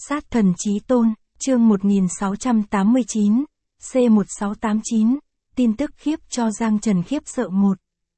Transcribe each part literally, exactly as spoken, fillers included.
Sát thần chí tôn, chương một nghìn sáu trăm tám mươi chín, C một sáu tám chín, tin tức khiếp cho Giang Trần khiếp sợ một.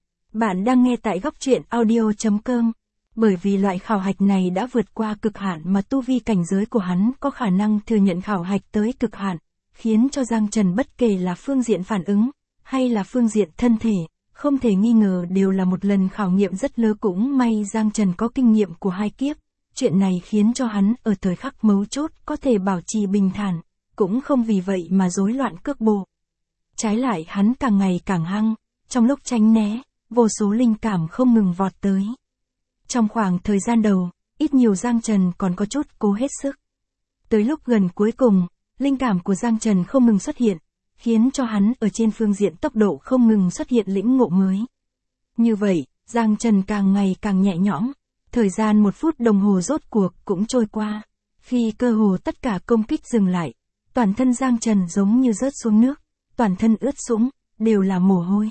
Bạn đang nghe tại góc truyện audio chấm com. Bởi vì loại khảo hạch này đã vượt qua cực hạn mà tu vi cảnh giới của hắn có khả năng thừa nhận khảo hạch tới cực hạn, khiến cho Giang Trần bất kể là phương diện phản ứng, hay là phương diện thân thể, không thể nghi ngờ đều là một lần khảo nghiệm rất lớn. Cũng may Giang Trần có kinh nghiệm của hai kiếp, chuyện này khiến cho hắn ở thời khắc mấu chốt có thể bảo trì bình thản, cũng không vì vậy mà rối loạn cước bộ. Trái lại hắn càng ngày càng hăng, trong lúc tránh né, vô số linh cảm không ngừng vọt tới. Trong khoảng thời gian đầu, ít nhiều Giang Trần còn có chút cố hết sức. Tới lúc gần cuối cùng, linh cảm của Giang Trần không ngừng xuất hiện, khiến cho hắn ở trên phương diện tốc độ không ngừng xuất hiện lĩnh ngộ mới. Như vậy, Giang Trần càng ngày càng nhẹ nhõm, thời gian một phút đồng hồ rốt cuộc cũng trôi qua. Khi cơ hồ tất cả công kích dừng lại, toàn thân Giang Trần giống như rớt xuống nước, toàn thân ướt sũng, đều là mồ hôi.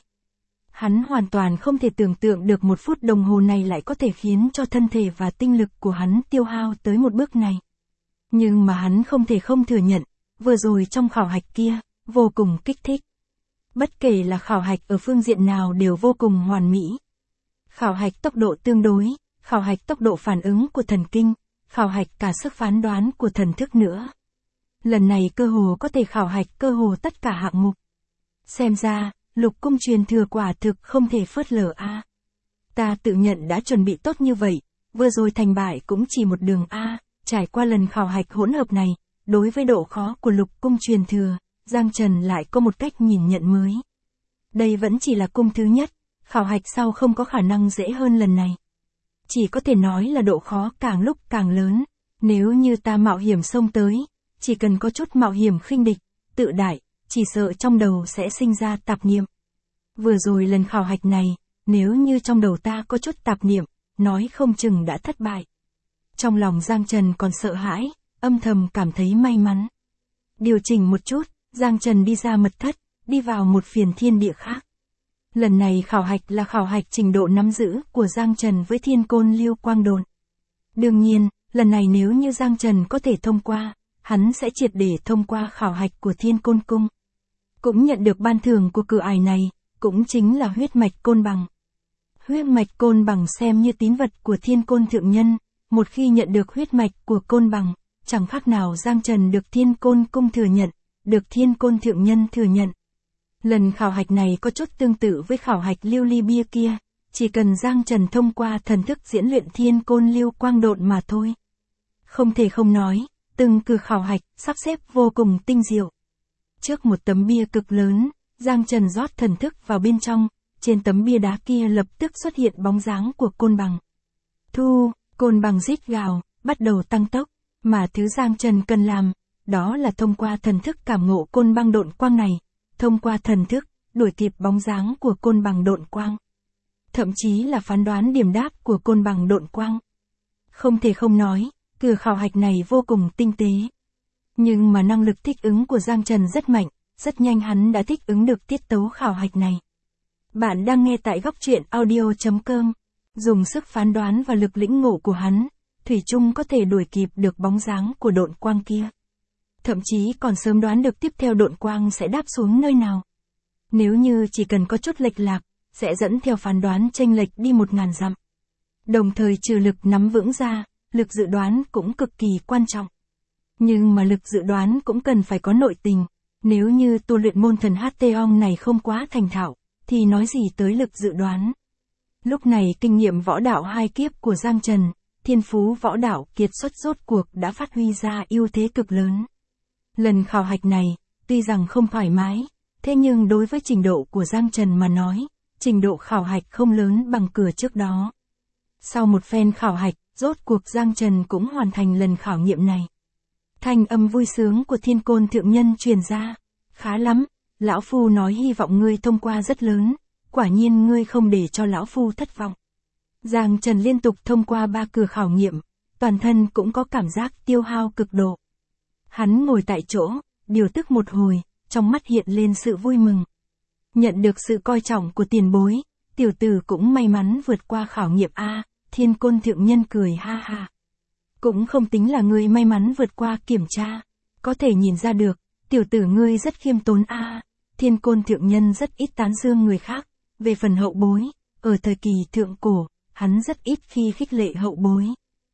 Hắn hoàn toàn không thể tưởng tượng được một phút đồng hồ này lại có thể khiến cho thân thể và tinh lực của hắn tiêu hao tới một bước này. Nhưng mà hắn không thể không thừa nhận, vừa rồi trong khảo hạch kia, vô cùng kích thích. Bất kể là khảo hạch ở phương diện nào đều vô cùng hoàn mỹ. Khảo hạch tốc độ tương đối, khảo hạch tốc độ phản ứng của thần kinh, khảo hạch cả sức phán đoán của thần thức nữa. Lần này cơ hồ có thể khảo hạch cơ hồ tất cả hạng mục. Xem ra, lục cung truyền thừa quả thực không thể phớt lờ a. Ta tự nhận đã chuẩn bị tốt như vậy, vừa rồi thành bại cũng chỉ một đường a. Trải qua lần khảo hạch hỗn hợp này, đối với độ khó của lục cung truyền thừa, Giang Trần lại có một cách nhìn nhận mới. Đây vẫn chỉ là cung thứ nhất, khảo hạch sau không có khả năng dễ hơn lần này. Chỉ có thể nói là độ khó càng lúc càng lớn, nếu như ta mạo hiểm xông tới, chỉ cần có chút mạo hiểm khinh địch, tự đại, chỉ sợ trong đầu sẽ sinh ra tạp niệm. Vừa rồi lần khảo hạch này, nếu như trong đầu ta có chút tạp niệm, nói không chừng đã thất bại. Trong lòng Giang Trần còn sợ hãi, âm thầm cảm thấy may mắn. Điều chỉnh một chút, Giang Trần đi ra mật thất, đi vào một phiền thiên địa khác. Lần này khảo hạch là khảo hạch trình độ nắm giữ của Giang Trần với Thiên Côn Lưu Quang Độn. Đương nhiên, lần này nếu như Giang Trần có thể thông qua, hắn sẽ triệt để thông qua khảo hạch của Thiên Côn Cung. Cũng nhận được ban thưởng của cửa ải này, cũng chính là huyết mạch côn bằng. Huyết mạch côn bằng xem như tín vật của Thiên Côn Thượng Nhân, một khi nhận được huyết mạch của côn bằng, chẳng khác nào Giang Trần được Thiên Côn Cung thừa nhận, được Thiên Côn Thượng Nhân thừa nhận. Lần khảo hạch này có chút tương tự với khảo hạch lưu ly bia kia, chỉ cần Giang Trần thông qua thần thức diễn luyện Thiên Côn Lưu Quang Độn mà thôi. Không thể không nói, từng cửa khảo hạch, sắp xếp vô cùng tinh diệu. Trước một tấm bia cực lớn, Giang Trần rót thần thức vào bên trong, trên tấm bia đá kia lập tức xuất hiện bóng dáng của côn bằng. Thu, côn bằng rít gào, bắt đầu tăng tốc, mà thứ Giang Trần cần làm, đó là thông qua thần thức cảm ngộ côn băng độn quang này, thông qua thần thức, đuổi kịp bóng dáng của côn bằng độn quang. Thậm chí là phán đoán điểm đáp của côn bằng độn quang. Không thể không nói, cửa khảo hạch này vô cùng tinh tế. Nhưng mà năng lực thích ứng của Giang Trần rất mạnh, rất nhanh hắn đã thích ứng được tiết tấu khảo hạch này. Bạn đang nghe tại góc truyện audio chấm com. Dùng sức phán đoán và lực lĩnh ngộ của hắn, thủy chung có thể đuổi kịp được bóng dáng của độn quang kia. Thậm chí còn sớm đoán được tiếp theo độn quang sẽ đáp xuống nơi nào. Nếu như chỉ cần có chút lệch lạc, sẽ dẫn theo phán đoán chênh lệch đi một ngàn dặm. Đồng thời trừ lực nắm vững ra, lực dự đoán cũng cực kỳ quan trọng. Nhưng mà lực dự đoán cũng cần phải có nội tình. Nếu như tu luyện môn thần hát tê ong này không quá thành thạo, thì nói gì tới lực dự đoán. Lúc này kinh nghiệm võ đạo hai kiếp của Giang Trần, thiên phú võ đạo kiệt xuất rốt cuộc đã phát huy ra ưu thế cực lớn. Lần khảo hạch này, tuy rằng không thoải mái, thế nhưng đối với trình độ của Giang Trần mà nói, trình độ khảo hạch không lớn bằng cửa trước đó. Sau một phen khảo hạch, rốt cuộc Giang Trần cũng hoàn thành lần khảo nghiệm này. Thanh âm vui sướng của Thiên Côn Thượng Nhân truyền ra. Khá lắm, lão phu nói hy vọng ngươi thông qua rất lớn, quả nhiên ngươi không để cho lão phu thất vọng. Giang Trần liên tục thông qua ba cửa khảo nghiệm, toàn thân cũng có cảm giác tiêu hao cực độ. Hắn ngồi tại chỗ, điều tức một hồi, trong mắt hiện lên sự vui mừng. Nhận được sự coi trọng của tiền bối, tiểu tử cũng may mắn vượt qua khảo nghiệm a. Thiên Côn Thượng Nhân cười ha ha. cũng không tính là ngươi may mắn vượt qua kiểm tra. Có thể nhìn ra được, tiểu tử ngươi rất khiêm tốn a. À, Thiên Côn thượng nhân rất ít tán dương người khác. Về phần hậu bối, ở thời kỳ thượng cổ, hắn rất ít khi khích lệ hậu bối.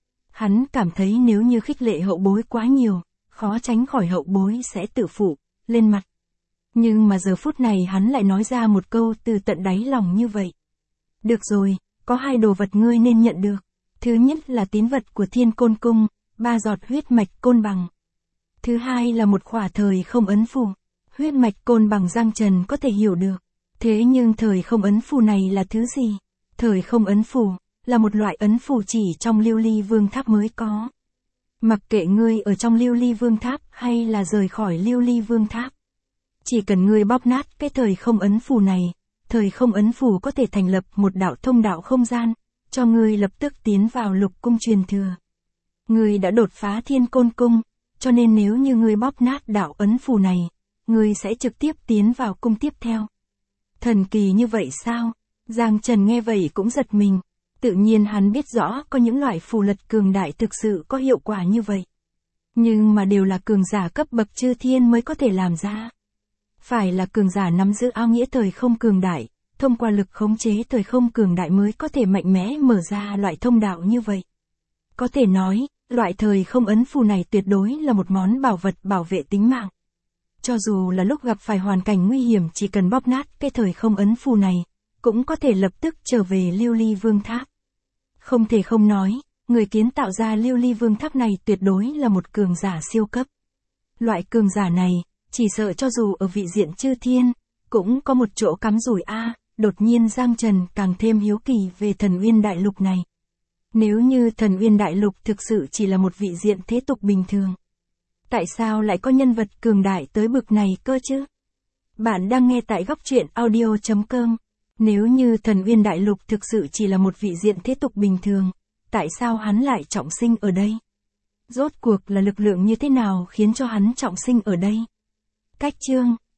Hắn cảm thấy nếu như khích lệ hậu bối quá nhiều, khó tránh khỏi hậu bối sẽ tự phụ, lên mặt. Nhưng mà giờ phút này hắn lại nói ra một câu từ tận đáy lòng như vậy. Được rồi, có hai đồ vật ngươi nên nhận được. Thứ nhất là tín vật của Thiên Côn Cung, ba giọt huyết mạch côn bằng. Thứ hai là một khỏa thời không ấn phù. Huyết mạch côn bằng Giang Trần có thể hiểu được. Thế nhưng thời không ấn phù này là thứ gì? Thời không ấn phù là một loại ấn phù chỉ trong Lưu Ly Vương Tháp mới có. Mặc kệ ngươi ở trong Lưu Ly Vương Tháp hay là rời khỏi Lưu Ly Vương Tháp. Chỉ cần ngươi bóp nát cái thời không ấn phù này, thời không ấn phù có thể thành lập một đạo thông đạo không gian, cho ngươi lập tức tiến vào lục cung truyền thừa. Ngươi đã đột phá Thiên Côn Cung, cho nên nếu như ngươi bóp nát đạo ấn phù này, ngươi sẽ trực tiếp tiến vào cung tiếp theo. Thần kỳ như vậy sao? Giang Trần nghe vậy cũng giật mình. Tự nhiên hắn biết rõ có những loại phù lật cường đại thực sự có hiệu quả như vậy. Nhưng mà đều là cường giả cấp bậc chư thiên mới có thể làm ra. Phải là cường giả nắm giữ áo nghĩa thời không cường đại, thông qua lực khống chế thời không cường đại mới có thể mạnh mẽ mở ra loại thông đạo như vậy. Có thể nói, loại thời không ấn phù này tuyệt đối là một món bảo vật bảo vệ tính mạng. Cho dù là lúc gặp phải hoàn cảnh nguy hiểm chỉ cần bóp nát cái thời không ấn phù này, cũng có thể lập tức trở về Lưu Ly Vương Tháp. Không thể không nói, người kiến tạo ra Lưu Ly Vương Tháp này tuyệt đối là một cường giả siêu cấp. Loại cường giả này, chỉ sợ cho dù ở vị diện chư thiên, cũng có một chỗ cắm rủi a. Đột nhiên Giang Trần càng thêm hiếu kỳ về Thần Uyên Đại Lục này. Nếu như Thần Uyên Đại Lục thực sự chỉ là một vị diện thế tục bình thường, tại sao lại có nhân vật cường đại tới bực này cơ chứ? Bạn đang nghe tại góc truyện audio chấm com. Nếu như Thần Uyên Đại Lục thực sự chỉ là một vị diện thế tục bình thường, tại sao hắn lại trọng sinh ở đây? Rốt cuộc là lực lượng như thế nào khiến cho hắn trọng sinh ở đây? Cách chương